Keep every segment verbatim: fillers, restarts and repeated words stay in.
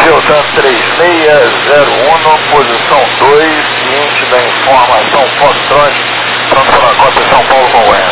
Delta três seis zero um, posição dois, ciente da informação Foxtrot, pronto para a cópia São Paulo Congonhas.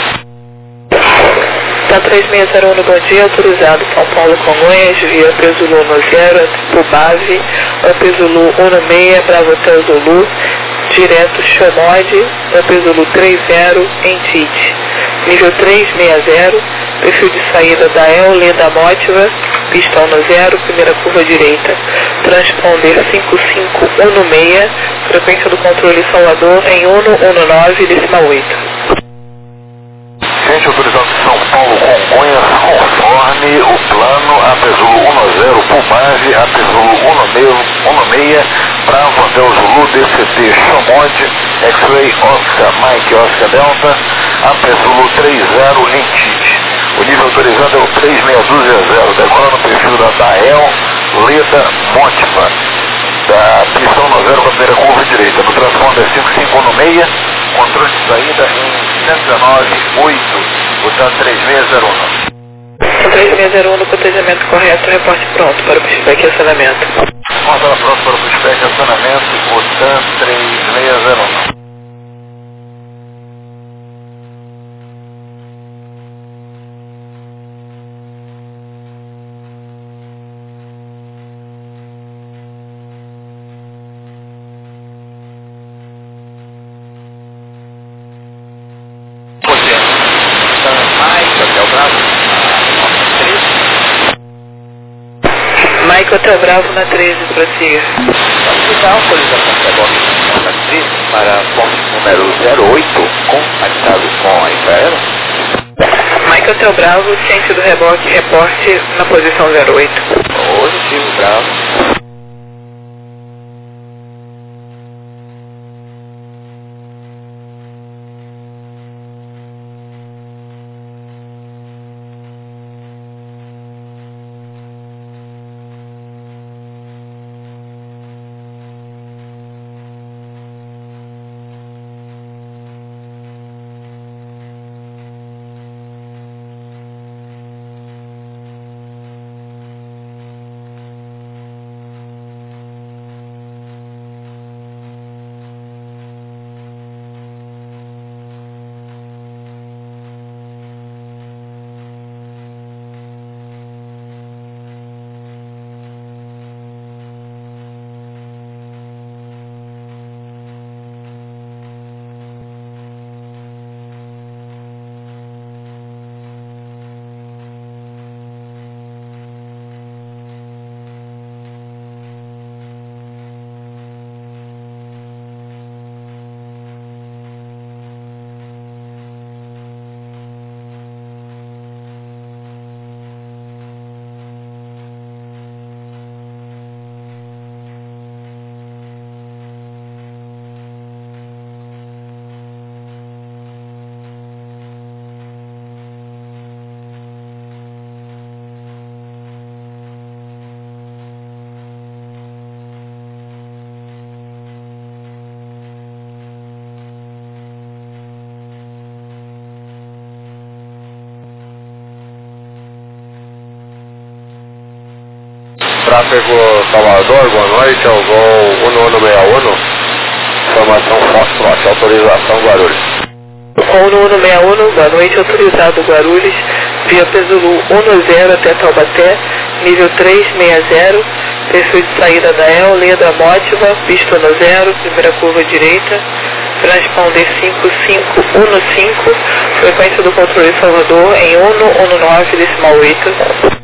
Tá três seis zero um, bom dia, autorizado São Paulo Congonhas, via Pesulu no zero, Pubave, Pesulu um no seis, Bravo Hotel Zulu, direto Xomode, Pesulu três zero, em Tite. Nível três seis zero, perfil de saída da El, Leda Mótiva, pistão no zero, primeira curva direita. Transponder cinco cinco um no seis, frequência do controle Salvador em um um nove, decimal oito. Ciente autorizado São Paulo Congonhas, conforme o plano, A Pesulu um zero, Pubave, A Pesulu um seis, Bravo Hotel Zulu, D C T, Xomode, X-Ray, Oscar, Mike, Oscar Delta, A Pesulu três zero, em Tite. O nível autorizado é o três seis dois zero, decola no perfil da Dael, Leda Mótiva, da pistão no zero com a primeira curva direita. No transponder cinco cinco um no seis, controle de saída em cento e dezenove oito, botão três seis zero um. três seis zero um no cotejamento correto, reporte pronto para o pushback e acionamento. Conta pronto para o pushback e acionamento, botão três seis zero um. Mike Hotel Bravo na treze, prossiga. Dá autorização para a treze para ponto número zero oito, contactado com a Infraero. Mike Hotel Bravo, ciente do reboque, reporte na posição zero oito. Positivo, Bravo. Tráfego Salvador, boa noite, é o voo um um seis um, informação Foxtrot, autorização Guarulhos. um um seis um, boa noite, autorizado Guarulhos, via Pesulu um zero até Taubaté, nível três seis zero, perfil de saída da El, Leda Mótiva, pista no zero, primeira curva direita, transponder cinco cinco um cinco, frequência do controle Salvador em um um nove, decimal oito.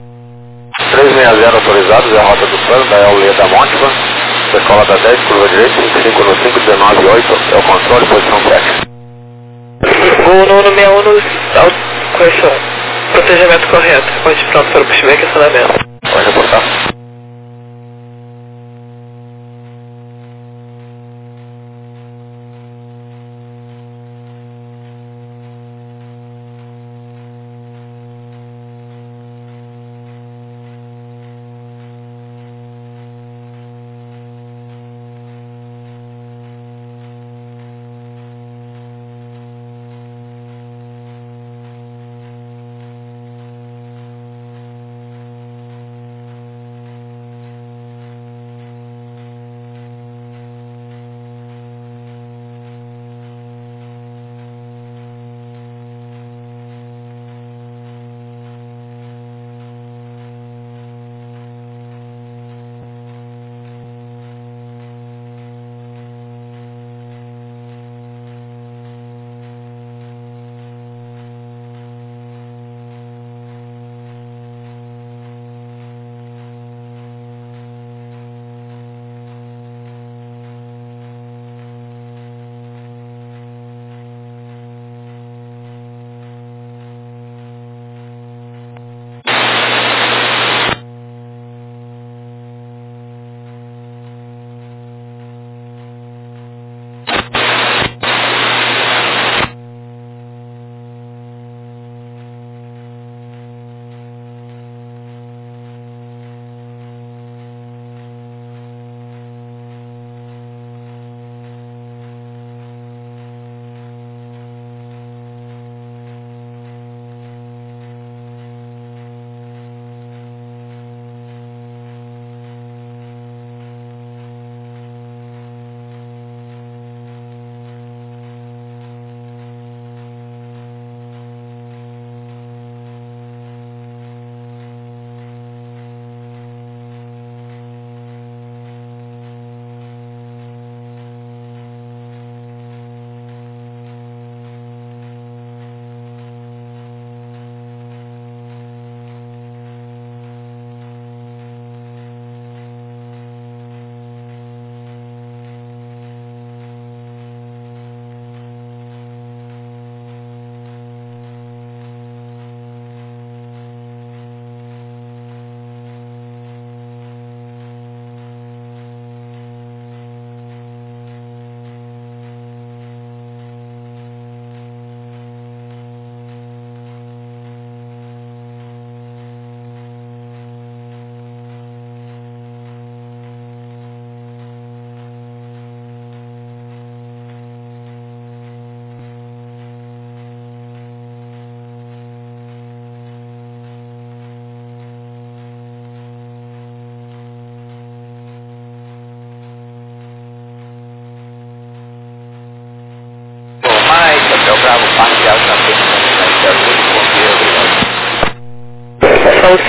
três seis zero autorizados, é a rota do plano da El, Leda Mótiva, escola da dez, curva direita, cinco cinco um cinco, dezenove oito, é o controle, posição sete. O um um seis um, correção, protegimento correto, pode pronto para o pushback e acionamento. Pode reportar.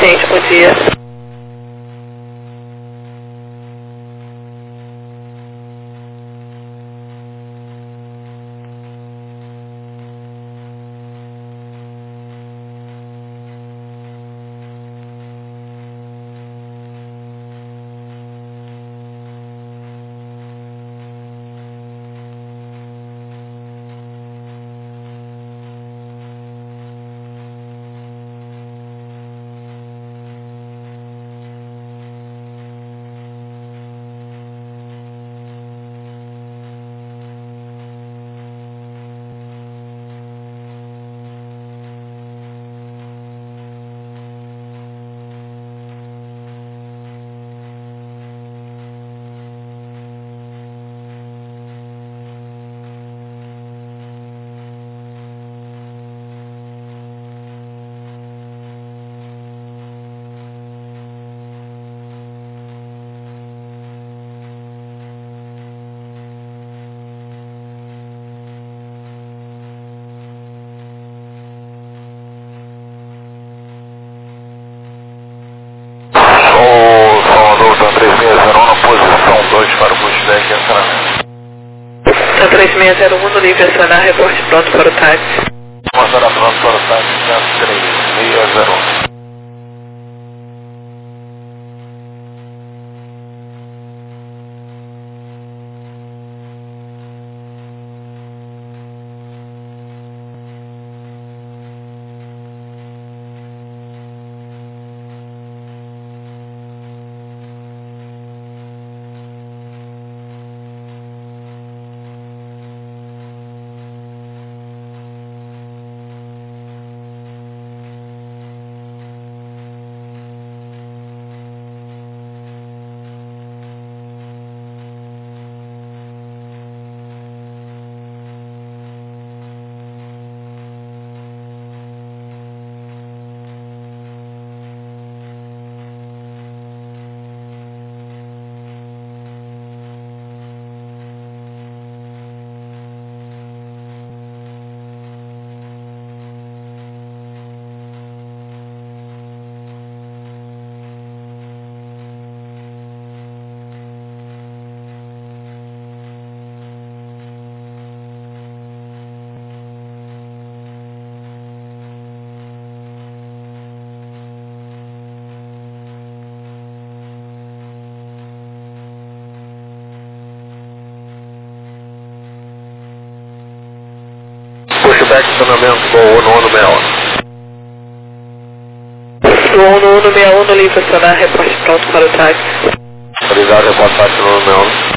suficiente, bom dia. três seis zero um no livre acionar, reporte pronto para o táxi. Mostrará pronto para o táxi, três seis zero um. Pushback estacionamento do Uno Uno sessenta e um. Do Uno Uno sessenta e um no livre acionar, reporte pronto para o táxi. Obrigado, reporte táxi no Uno sessenta e um.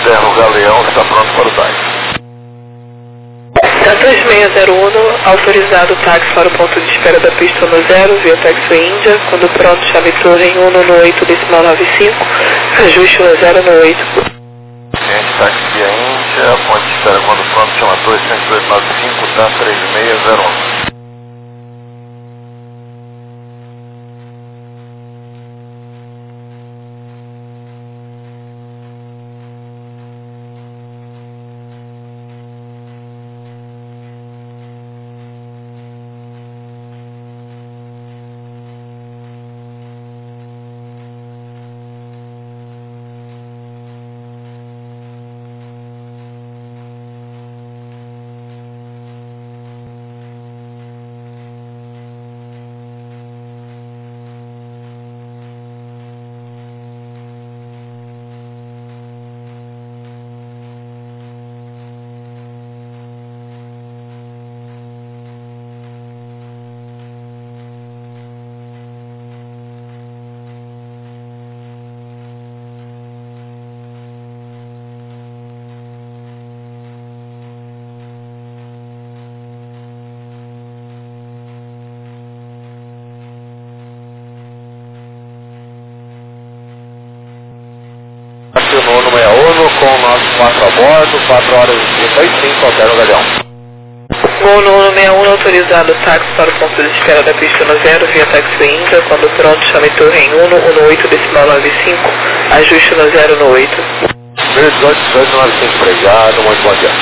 Observa o Galeão, está pronto para o táxi. Da três seis zero um, autorizado o táxi para o ponto de espera da pista no zero, via Taxiway Índia. Quando pronto, chame torre em um no oito decimal nove cinco, ajuste no zero no oito. Gente, táxi via Índia, ponto de espera quando pronto, chama torre cento e dois nove cinco, da três seis zero um. No Nono seis um, com o nosso quatro a bordo, quatro horas e trinta e cinco, altera o Galeão. Voo no um seis um, autorizado o táxi para o ponto de espera da pista no zero, via Taxiway Índia. Quando pronto, chame torre em um no oito decimal nove cinco, ajuste no zero no oito. dezoito, dezoito, nove cinco, obrigado, muito bom dia.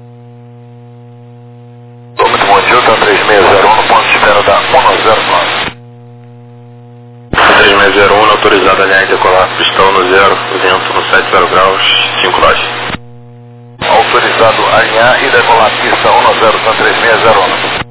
Muito bom dia, tá três seis zero um no ponto de espera da um zero nove. três seis zero um, autorizado a linha de decolar, pistão no zero, vento no sete zero graus, cinco lajes. Autorizado a alinhar e decolar pista um zero, tá três seis zero um.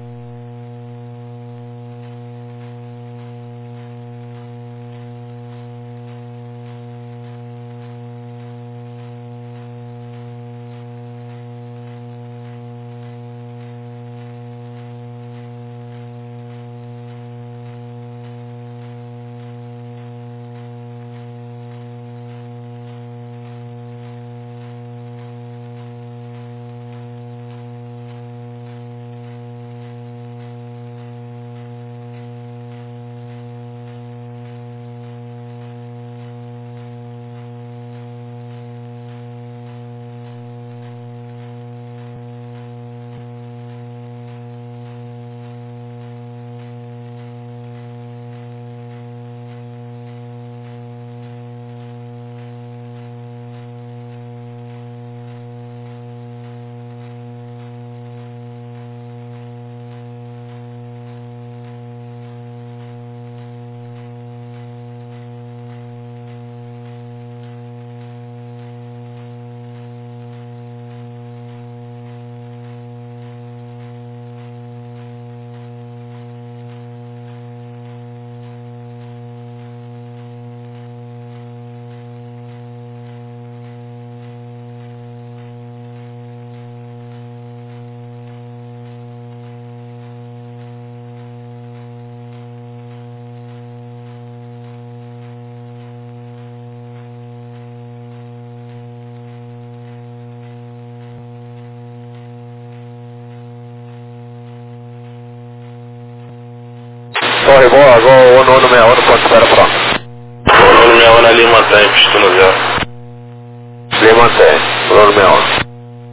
Torre boa, agora o Nono seis um, no ponto de espera pronto. O Nono seis um ali mantém, pista no zero. Ali mantém, o Nono seis um.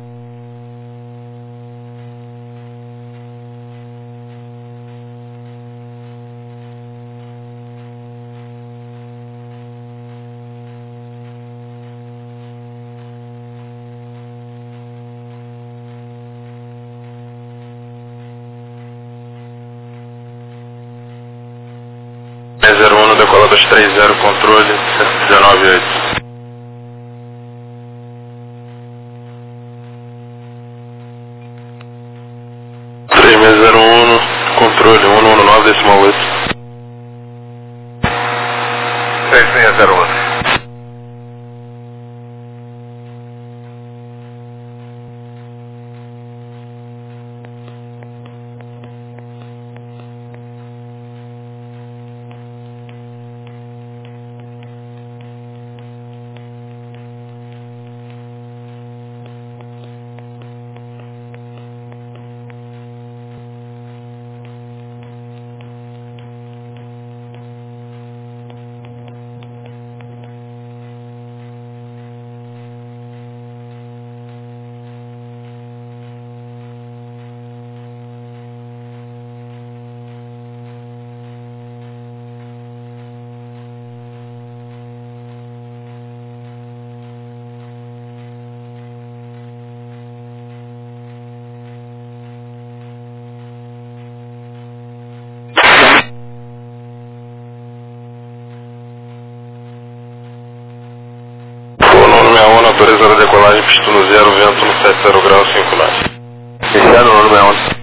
zero um no decolador três zero, controle cento e dezenove oito. três seis zero um, controle um um nove decimal oito. três seis zero um. decolagem pista no zero, vento no sete zero graus, cinco knots. Iniciando no número onze.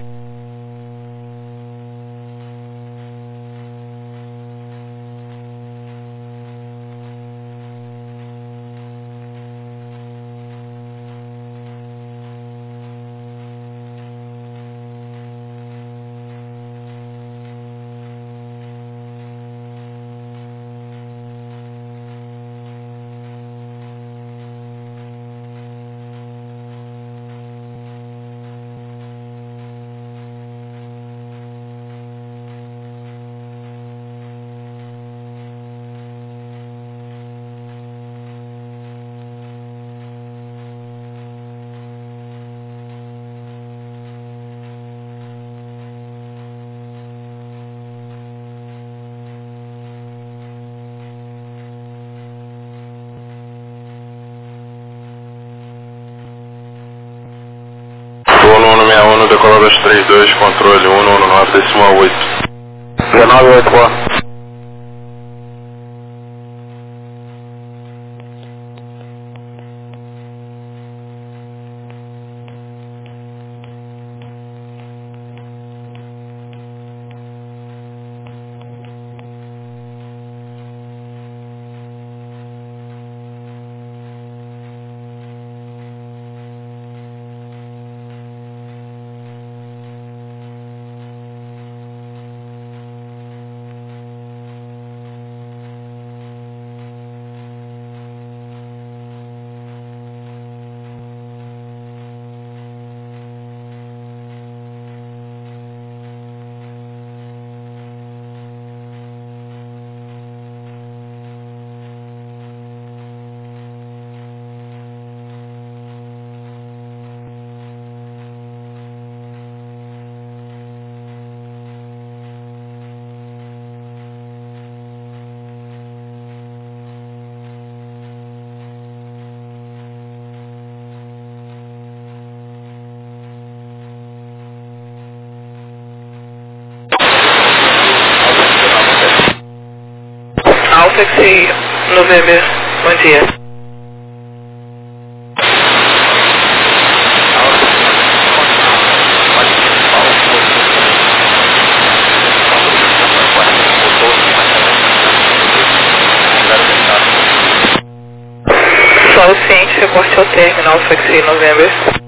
Decolar dois três dois, controle um um nove decimal oito. dezenove oito quatro. Alfa X I, November, bom dia. Só o ciente, reporte ao término, Alfa X I, November.